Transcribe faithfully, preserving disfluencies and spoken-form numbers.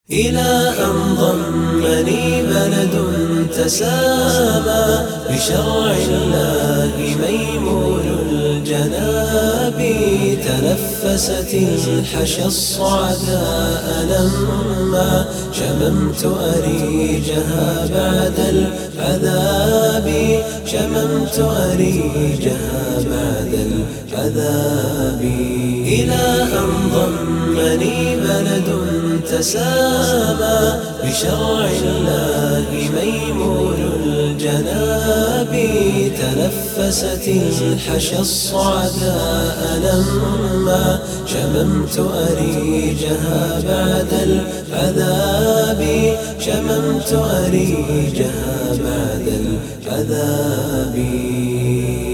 إلى أن ضمني بلد تسامى بشرع الله ميمون الجناب، تنفست الحشى الصعداء لما شممت أريجها بعد العذاب، شممت أريجها بعد العذاب. إلى أن ضمني بلد تسامى بشرع الله ميمون الجناب، تنفست الحشى الصعداء لما شممت أريجها بعد العذاب، شممت أريجها بعد العذاب.